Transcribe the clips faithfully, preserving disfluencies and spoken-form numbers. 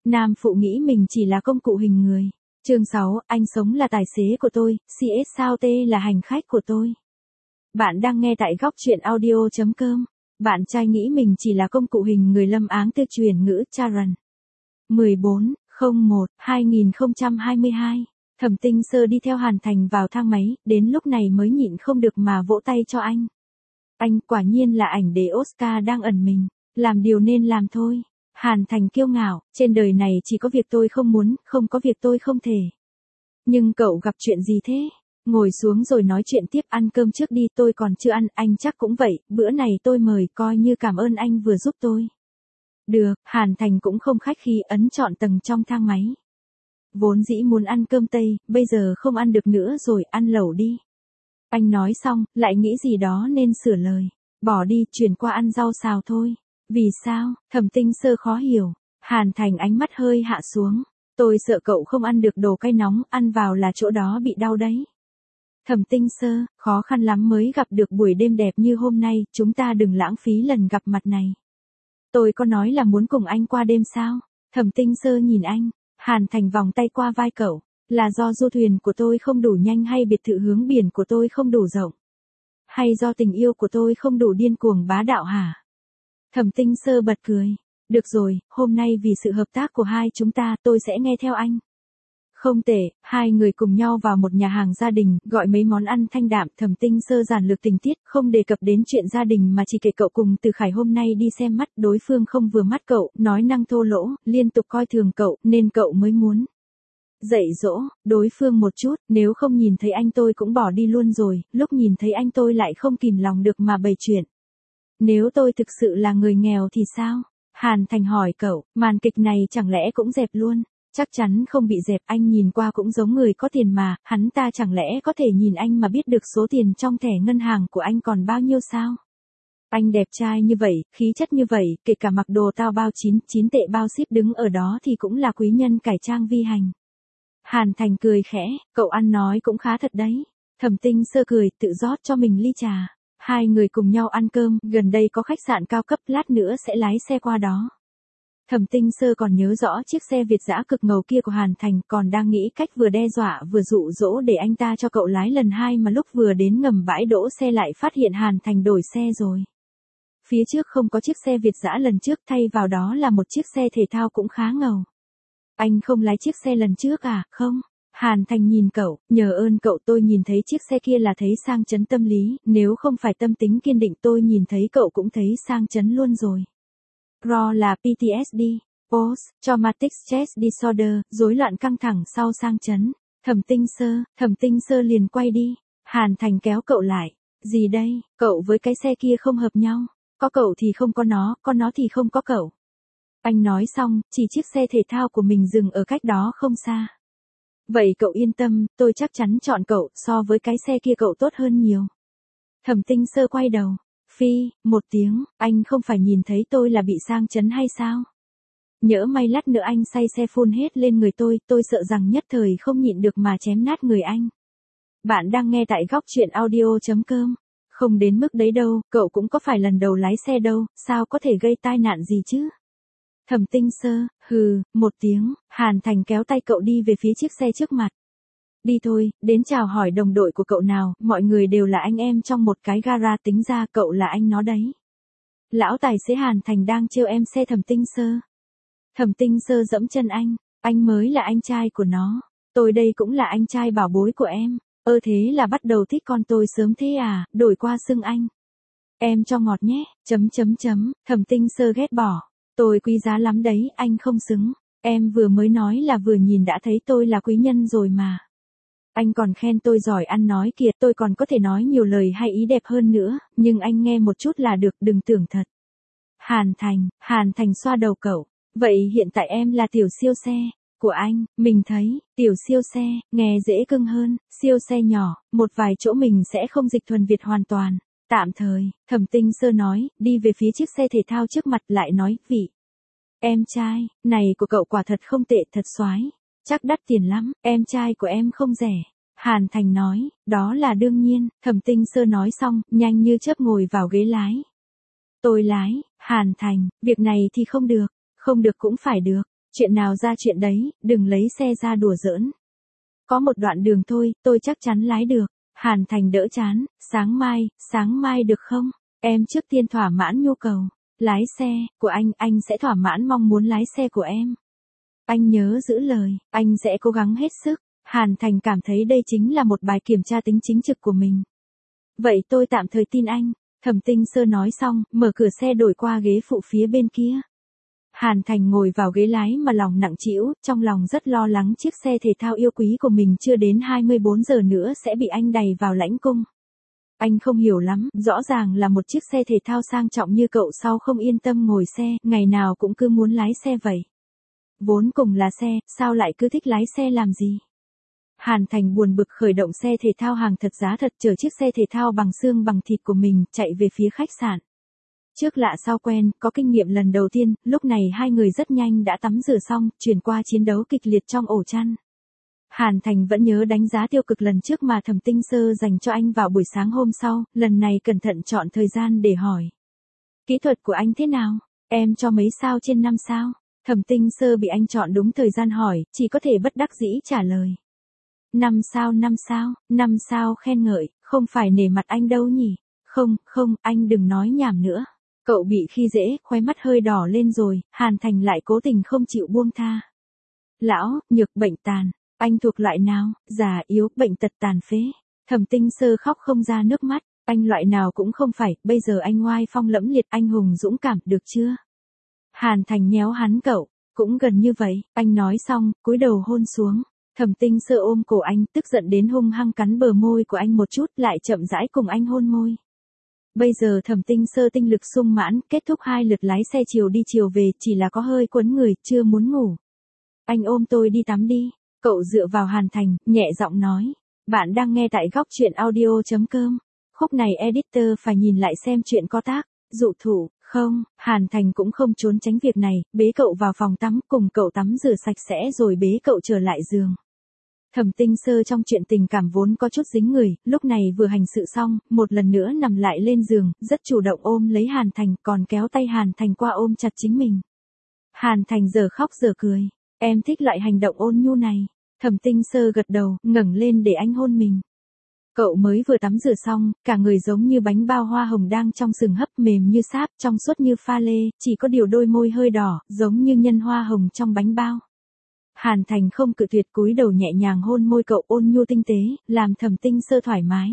Nam phụ nghĩ mình chỉ là công cụ hình người. Chương sáu, anh sống là tài xế của tôi, xê ét sao T là hành khách của tôi. Bạn đang nghe tại góc truyện audio chấm com. Bạn trai nghĩ mình chỉ là công cụ hình người. Lâm Áng Tư truyền ngữ Charan. mười bốn không một hai nghìn không trăm hai mươi hai. Thẩm Tinh Sơ đi theo Hàn Thành vào thang máy, đến lúc này mới nhịn không được mà vỗ tay cho anh. Anh quả nhiên là ảnh đế Oscar đang ẩn mình, làm điều nên làm thôi. Hàn Thành kiêu ngạo, trên đời này chỉ có việc tôi không muốn, không có việc tôi không thể. Nhưng cậu gặp chuyện gì thế? Ngồi xuống rồi nói chuyện tiếp, ăn cơm trước đi, tôi còn chưa ăn, anh chắc cũng vậy, bữa này tôi mời coi như cảm ơn anh vừa giúp tôi. Được, Hàn Thành cũng không khách khí, ấn chọn tầng trong thang máy. Vốn dĩ muốn ăn cơm Tây, bây giờ không ăn được nữa rồi, ăn lẩu đi. Anh nói xong, lại nghĩ gì đó nên sửa lời. Bỏ đi, chuyển qua ăn rau xào thôi. Vì sao? Thẩm Tinh Sơ khó hiểu. Hàn Thành ánh mắt hơi hạ xuống. Tôi sợ cậu không ăn được đồ cay nóng, ăn vào là chỗ đó bị đau đấy. Thẩm Tinh Sơ, khó khăn lắm mới gặp được buổi đêm đẹp như hôm nay, chúng ta đừng lãng phí lần gặp mặt này. Tôi có nói là muốn cùng anh qua đêm sao? Thẩm Tinh Sơ nhìn anh. Hàn Thành vòng tay qua vai cậu. Là do du thuyền của tôi không đủ nhanh, hay biệt thự hướng biển của tôi không đủ rộng? Hay do tình yêu của tôi không đủ điên cuồng bá đạo hả? Thẩm Tinh Sơ bật cười. Được rồi, hôm nay vì sự hợp tác của hai chúng ta, tôi sẽ nghe theo anh. Không tệ, hai người cùng nhau vào một nhà hàng gia đình, gọi mấy món ăn thanh đạm. Thẩm Tinh Sơ giản lược tình tiết, không đề cập đến chuyện gia đình mà chỉ kể cậu cùng Từ Khải hôm nay đi xem mắt, đối phương không vừa mắt cậu, nói năng thô lỗ, liên tục coi thường cậu, nên cậu mới muốn dạy dỗ đối phương một chút. Nếu không nhìn thấy anh tôi cũng bỏ đi luôn rồi, lúc nhìn thấy anh tôi lại không kìm lòng được mà bày chuyện. Nếu tôi thực sự là người nghèo thì sao? Hàn Thành hỏi cậu, màn kịch này chẳng lẽ cũng dẹp luôn? Chắc chắn không bị dẹp, anh nhìn qua cũng giống người có tiền mà, hắn ta chẳng lẽ có thể nhìn anh mà biết được số tiền trong thẻ ngân hàng của anh còn bao nhiêu sao? Anh đẹp trai như vậy, khí chất như vậy, kể cả mặc đồ tao bao chín, chín tệ bao ship đứng ở đó thì cũng là quý nhân cải trang vi hành. Hàn Thành cười khẽ, cậu ăn nói cũng khá thật đấy. Thẩm Tinh Sơ cười, tự rót cho mình ly trà. Hai người cùng nhau ăn cơm, gần đây có khách sạn cao cấp, lát nữa sẽ lái xe qua đó. Thẩm Tinh Sơ còn nhớ rõ chiếc xe Việt dã cực ngầu kia của Hàn Thành, còn đang nghĩ cách vừa đe dọa vừa dụ dỗ để anh ta cho cậu lái lần hai, mà lúc vừa đến ngầm bãi đỗ xe lại phát hiện Hàn Thành đổi xe rồi. Phía trước không có chiếc xe Việt dã lần trước, thay vào đó là một chiếc xe thể thao cũng khá ngầu. Anh không lái chiếc xe lần trước à? Không. Hàn Thành nhìn cậu, nhờ ơn cậu tôi nhìn thấy chiếc xe kia là thấy sang chấn tâm lý, nếu không phải tâm tính kiên định tôi nhìn thấy cậu cũng thấy sang chấn luôn rồi. R O là pê tê ét đê, Post Traumatic Stress Disorder, rối loạn căng thẳng sau sang chấn. Thẩm Tinh Sơ, Thẩm Tinh Sơ liền quay đi. Hàn Thành kéo cậu lại. Gì đây, cậu với cái xe kia không hợp nhau. Có cậu thì không có nó, có nó thì không có cậu. Anh nói xong, chỉ chiếc xe thể thao của mình dừng ở cách đó không xa. Vậy cậu yên tâm, tôi chắc chắn chọn cậu, so với cái xe kia cậu tốt hơn nhiều. Thẩm Tinh Sơ quay đầu. Phi, một tiếng, anh không phải nhìn thấy tôi là bị sang chấn hay sao? Nhỡ may lát nữa anh say xe phun hết lên người tôi, tôi sợ rằng nhất thời không nhịn được mà chém nát người anh. Bạn đang nghe tại góc truyện audio chấm com. Không đến mức đấy đâu, cậu cũng có phải lần đầu lái xe đâu, sao có thể gây tai nạn gì chứ? Thẩm Tinh Sơ, hừ, một tiếng, Hàn Thành kéo tay cậu đi về phía chiếc xe trước mặt. Đi thôi, đến chào hỏi đồng đội của cậu nào, mọi người đều là anh em trong một cái gara, tính ra cậu là anh nó đấy. Lão tài xế Hàn Thành đang trêu em xe Thẩm Tinh Sơ. Thẩm Tinh Sơ dẫm chân anh, anh mới là anh trai của nó, tôi đây cũng là anh trai bảo bối của em. Ơ thế là bắt đầu thích con tôi sớm thế à, đổi qua xưng anh. Em cho ngọt nhé, chấm chấm chấm, Thẩm Tinh Sơ ghét bỏ. Tôi quý giá lắm đấy, anh không xứng. Em vừa mới nói là vừa nhìn đã thấy tôi là quý nhân rồi mà. Anh còn khen tôi giỏi ăn nói kìa, tôi còn có thể nói nhiều lời hay ý đẹp hơn nữa, nhưng anh nghe một chút là được, đừng tưởng thật. Hàn Thành, Hàn Thành xoa đầu cậu. Vậy hiện tại em là tiểu siêu xe của anh, mình thấy, tiểu siêu xe, nghe dễ cưng hơn, siêu xe nhỏ, một vài chỗ mình sẽ không dịch thuần Việt hoàn toàn. Tạm thời, Thẩm Tinh Sơ nói, đi về phía chiếc xe thể thao trước mặt lại nói, vị. Em trai, này của cậu quả thật không tệ, thật xoái. Chắc đắt tiền lắm, em trai của em không rẻ. Hàn Thành nói, đó là đương nhiên, Thẩm Tinh Sơ nói xong, nhanh như chớp ngồi vào ghế lái. Tôi lái, Hàn Thành, việc này thì không được, không được cũng phải được. Chuyện nào ra chuyện đấy, đừng lấy xe ra đùa giỡn. Có một đoạn đường thôi, tôi chắc chắn lái được. Hàn Thành đỡ chán, sáng mai, sáng mai được không? Em trước tiên thỏa mãn nhu cầu. Lái xe, của anh, anh sẽ thỏa mãn mong muốn lái xe của em. Anh nhớ giữ lời, anh sẽ cố gắng hết sức. Hàn Thành cảm thấy đây chính là một bài kiểm tra tính chính trực của mình. Vậy tôi tạm thời tin anh. Thẩm Tinh Sơ nói xong, mở cửa xe đổi qua ghế phụ phía bên kia. Hàn Thành ngồi vào ghế lái mà lòng nặng trĩu, trong lòng rất lo lắng chiếc xe thể thao yêu quý của mình chưa đến hai mươi bốn giờ nữa sẽ bị anh đày vào lãnh cung. Anh không hiểu lắm, rõ ràng là một chiếc xe thể thao sang trọng như cậu sao không yên tâm ngồi xe, ngày nào cũng cứ muốn lái xe vậy. Vốn cùng là xe, sao lại cứ thích lái xe làm gì? Hàn Thành buồn bực khởi động xe thể thao hàng thật giá thật chở chiếc xe thể thao bằng xương bằng thịt của mình chạy về phía khách sạn. Trước lạ sau quen, có kinh nghiệm lần đầu tiên, lúc này hai người rất nhanh đã tắm rửa xong, chuyển qua chiến đấu kịch liệt trong ổ chăn. Hàn Thành vẫn nhớ đánh giá tiêu cực lần trước mà Thẩm Tinh Sơ dành cho anh vào buổi sáng hôm sau, lần này cẩn thận chọn thời gian để hỏi. Kỹ thuật của anh thế nào? Em cho mấy sao trên năm sao? Thẩm Tinh Sơ bị anh chọn đúng thời gian hỏi, chỉ có thể bất đắc dĩ trả lời. Năm sao năm sao, năm sao khen ngợi, không phải nể mặt anh đâu nhỉ? Không, không, anh đừng nói nhảm nữa. Cậu bị khi dễ, khóe mắt hơi đỏ lên rồi, Hàn Thành lại cố tình không chịu buông tha. Lão, nhược, bệnh tàn, anh thuộc loại nào? Già yếu, bệnh tật tàn phế. Thẩm Tinh Sơ khóc không ra nước mắt, anh loại nào cũng không phải, bây giờ anh oai phong lẫm liệt, anh hùng dũng cảm, được chưa? Hàn Thành nhéo hắn cậu, cũng gần như vậy, anh nói xong, cúi đầu hôn xuống. Thẩm Tinh Sơ ôm cổ anh, tức giận đến hung hăng cắn bờ môi của anh một chút, lại chậm rãi cùng anh hôn môi. Bây giờ Thẩm Tinh Sơ tinh lực sung mãn, kết thúc hai lượt lái xe chiều đi chiều về, chỉ là có hơi quấn người, chưa muốn ngủ. Anh ôm tôi đi tắm đi. Cậu dựa vào Hàn Thành, nhẹ giọng nói. Bạn đang nghe tại góc truyện audio chấm com. Khúc này editor phải nhìn lại xem chuyện có tác. Dụ thủ, không, Hàn Thành cũng không trốn tránh việc này, bế cậu vào phòng tắm, cùng cậu tắm rửa sạch sẽ rồi bế cậu trở lại giường. Thẩm Tinh Sơ trong chuyện tình cảm vốn có chút dính người, lúc này vừa hành sự xong, một lần nữa nằm lại lên giường, rất chủ động ôm lấy Hàn Thành, còn kéo tay Hàn Thành qua ôm chặt chính mình. Hàn Thành giờ khóc giờ cười, em thích loại hành động ôn nhu này. Thẩm Tinh Sơ gật đầu, ngẩng lên để anh hôn mình. Cậu mới vừa tắm rửa xong, cả người giống như bánh bao hoa hồng đang trong sừng hấp, mềm như sáp, trong suốt như pha lê, chỉ có điều đôi môi hơi đỏ, giống như nhân hoa hồng trong bánh bao. Hàn Thành không cự tuyệt, cúi đầu nhẹ nhàng hôn môi cậu ôn nhu tinh tế, làm Thẩm Tinh Sơ thoải mái.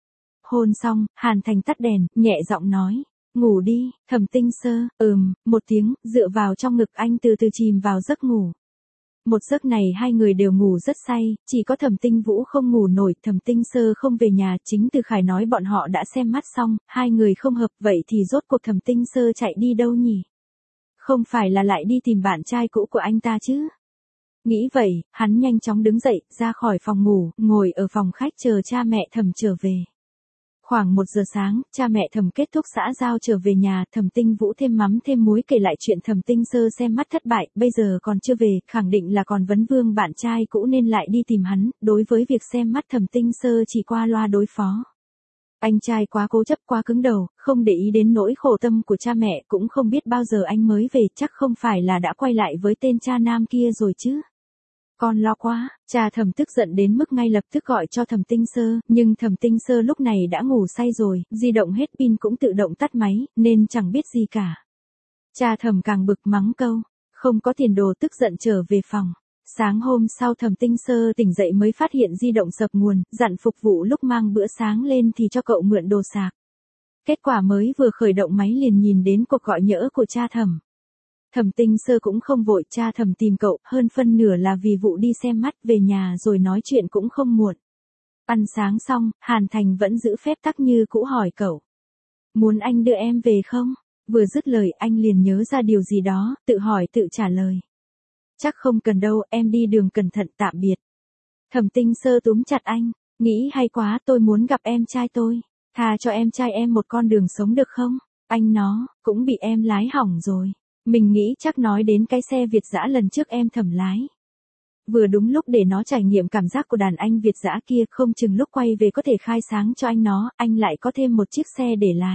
Hôn xong, Hàn Thành tắt đèn, nhẹ giọng nói, ngủ đi. Thẩm Tinh Sơ, ừm, một tiếng, dựa vào trong ngực anh từ từ chìm vào giấc ngủ. Một giấc này hai người đều ngủ rất say, chỉ có Thẩm Tinh Vũ không ngủ nổi, Thẩm Tinh Sơ không về nhà, chính Từ Khải nói bọn họ đã xem mắt xong, hai người không hợp, vậy thì rốt cuộc Thẩm Tinh Sơ chạy đi đâu nhỉ? Không phải là lại đi tìm bạn trai cũ của anh ta chứ? Nghĩ vậy, hắn nhanh chóng đứng dậy, ra khỏi phòng ngủ, ngồi ở phòng khách chờ cha mẹ Thẩm trở về. Khoảng một giờ sáng, cha mẹ Thẩm kết thúc xã giao trở về nhà, Thẩm Tinh Vũ thêm mắm thêm muối kể lại chuyện Thẩm Tinh Sơ xem mắt thất bại, bây giờ còn chưa về, khẳng định là còn vấn vương bạn trai cũ nên lại đi tìm hắn, đối với việc xem mắt Thẩm Tinh Sơ chỉ qua loa đối phó. Anh trai quá cố chấp quá cứng đầu, không để ý đến nỗi khổ tâm của cha mẹ, cũng không biết bao giờ anh mới về, chắc không phải là đã quay lại với tên cha nam kia rồi chứ. Con lo quá, cha Thẩm tức giận đến mức ngay lập tức gọi cho Thẩm Tinh Sơ, nhưng Thẩm Tinh Sơ lúc này đã ngủ say rồi, di động hết pin cũng tự động tắt máy, nên chẳng biết gì cả. Cha Thẩm càng bực mắng câu, không có tiền đồ, tức giận trở về phòng. Sáng hôm sau Thẩm Tinh Sơ tỉnh dậy mới phát hiện di động sập nguồn, dặn phục vụ lúc mang bữa sáng lên thì cho cậu mượn đồ sạc. Kết quả mới vừa khởi động máy liền nhìn đến cuộc gọi nhỡ của cha Thẩm. Thẩm Tinh Sơ cũng không vội, cha Thẩm tìm cậu, hơn phân nửa là vì vụ đi xem mắt, về nhà rồi nói chuyện cũng không muộn. Ăn sáng xong, Hàn Thành vẫn giữ phép tắc như cũ hỏi cậu. Muốn anh đưa em về không? Vừa dứt lời anh liền nhớ ra điều gì đó, tự hỏi tự trả lời. Chắc không cần đâu, em đi đường cẩn thận, tạm biệt. Thẩm Tinh Sơ túm chặt anh, nghĩ hay quá, tôi muốn gặp em trai tôi. Tha cho em trai em một con đường sống được không? Anh nó, cũng bị em lái hỏng rồi. Mình nghĩ chắc nói đến cái xe Việt dã lần trước em Thẩm lái. Vừa đúng lúc để nó trải nghiệm cảm giác của đàn anh Việt dã kia, không chừng lúc quay về có thể khai sáng cho anh nó, anh lại có thêm một chiếc xe để lái.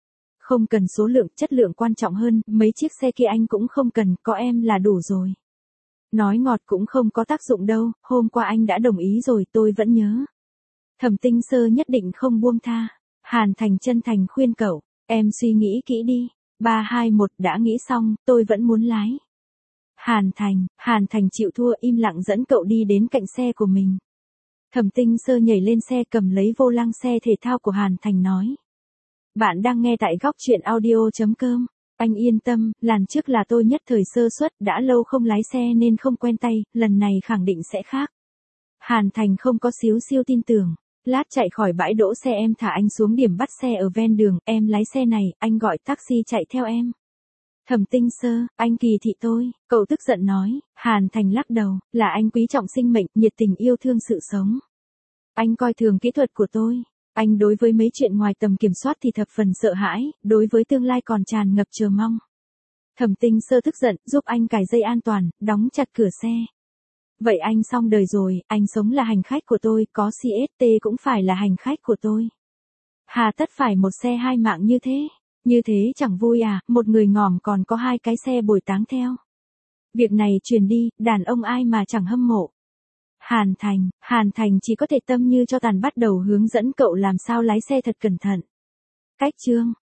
Không cần số lượng, chất lượng quan trọng hơn, mấy chiếc xe kia anh cũng không cần, có em là đủ rồi. Nói ngọt cũng không có tác dụng đâu, hôm qua anh đã đồng ý rồi tôi vẫn nhớ. Thẩm Tinh Sơ nhất định không buông tha. Hàn Thành chân thành khuyên cậu, em suy nghĩ kỹ đi. ba hai một đã nghĩ xong, tôi vẫn muốn lái. Hàn Thành, Hàn Thành chịu thua im lặng dẫn cậu đi đến cạnh xe của mình. Thẩm Tinh Sơ nhảy lên xe cầm lấy vô lăng xe thể thao của Hàn Thành nói. Bạn đang nghe tại góc truyện audio.com. Anh yên tâm, lần trước là tôi nhất thời sơ suất, đã lâu không lái xe nên không quen tay, lần này khẳng định sẽ khác. Hàn Thành không có xíu siêu tin tưởng. Lát chạy khỏi bãi đỗ xe em thả anh xuống điểm bắt xe ở ven đường, em lái xe này, anh gọi taxi chạy theo em. Thẩm Tinh Sơ, anh kỳ thị tôi, cậu tức giận nói. Hàn Thành lắc đầu, là anh quý trọng sinh mệnh, nhiệt tình yêu thương sự sống. Anh coi thường kỹ thuật của tôi. Anh đối với mấy chuyện ngoài tầm kiểm soát thì thập phần sợ hãi, đối với tương lai còn tràn ngập chờ mong. Thẩm Tinh Sơ tức giận, giúp anh cài dây an toàn, đóng chặt cửa xe. Vậy anh xong đời rồi, anh sống là hành khách của tôi, có xê ét tê cũng phải là hành khách của tôi. Hà tất phải một xe hai mạng như thế? Như thế chẳng vui à, một người ngỏm còn có hai cái xe bồi táng theo. Việc này truyền đi, đàn ông ai mà chẳng hâm mộ. Hàn Thành, Hàn Thành chỉ có thể tâm như cho tàn bắt đầu hướng dẫn cậu làm sao lái xe thật cẩn thận. Cách chương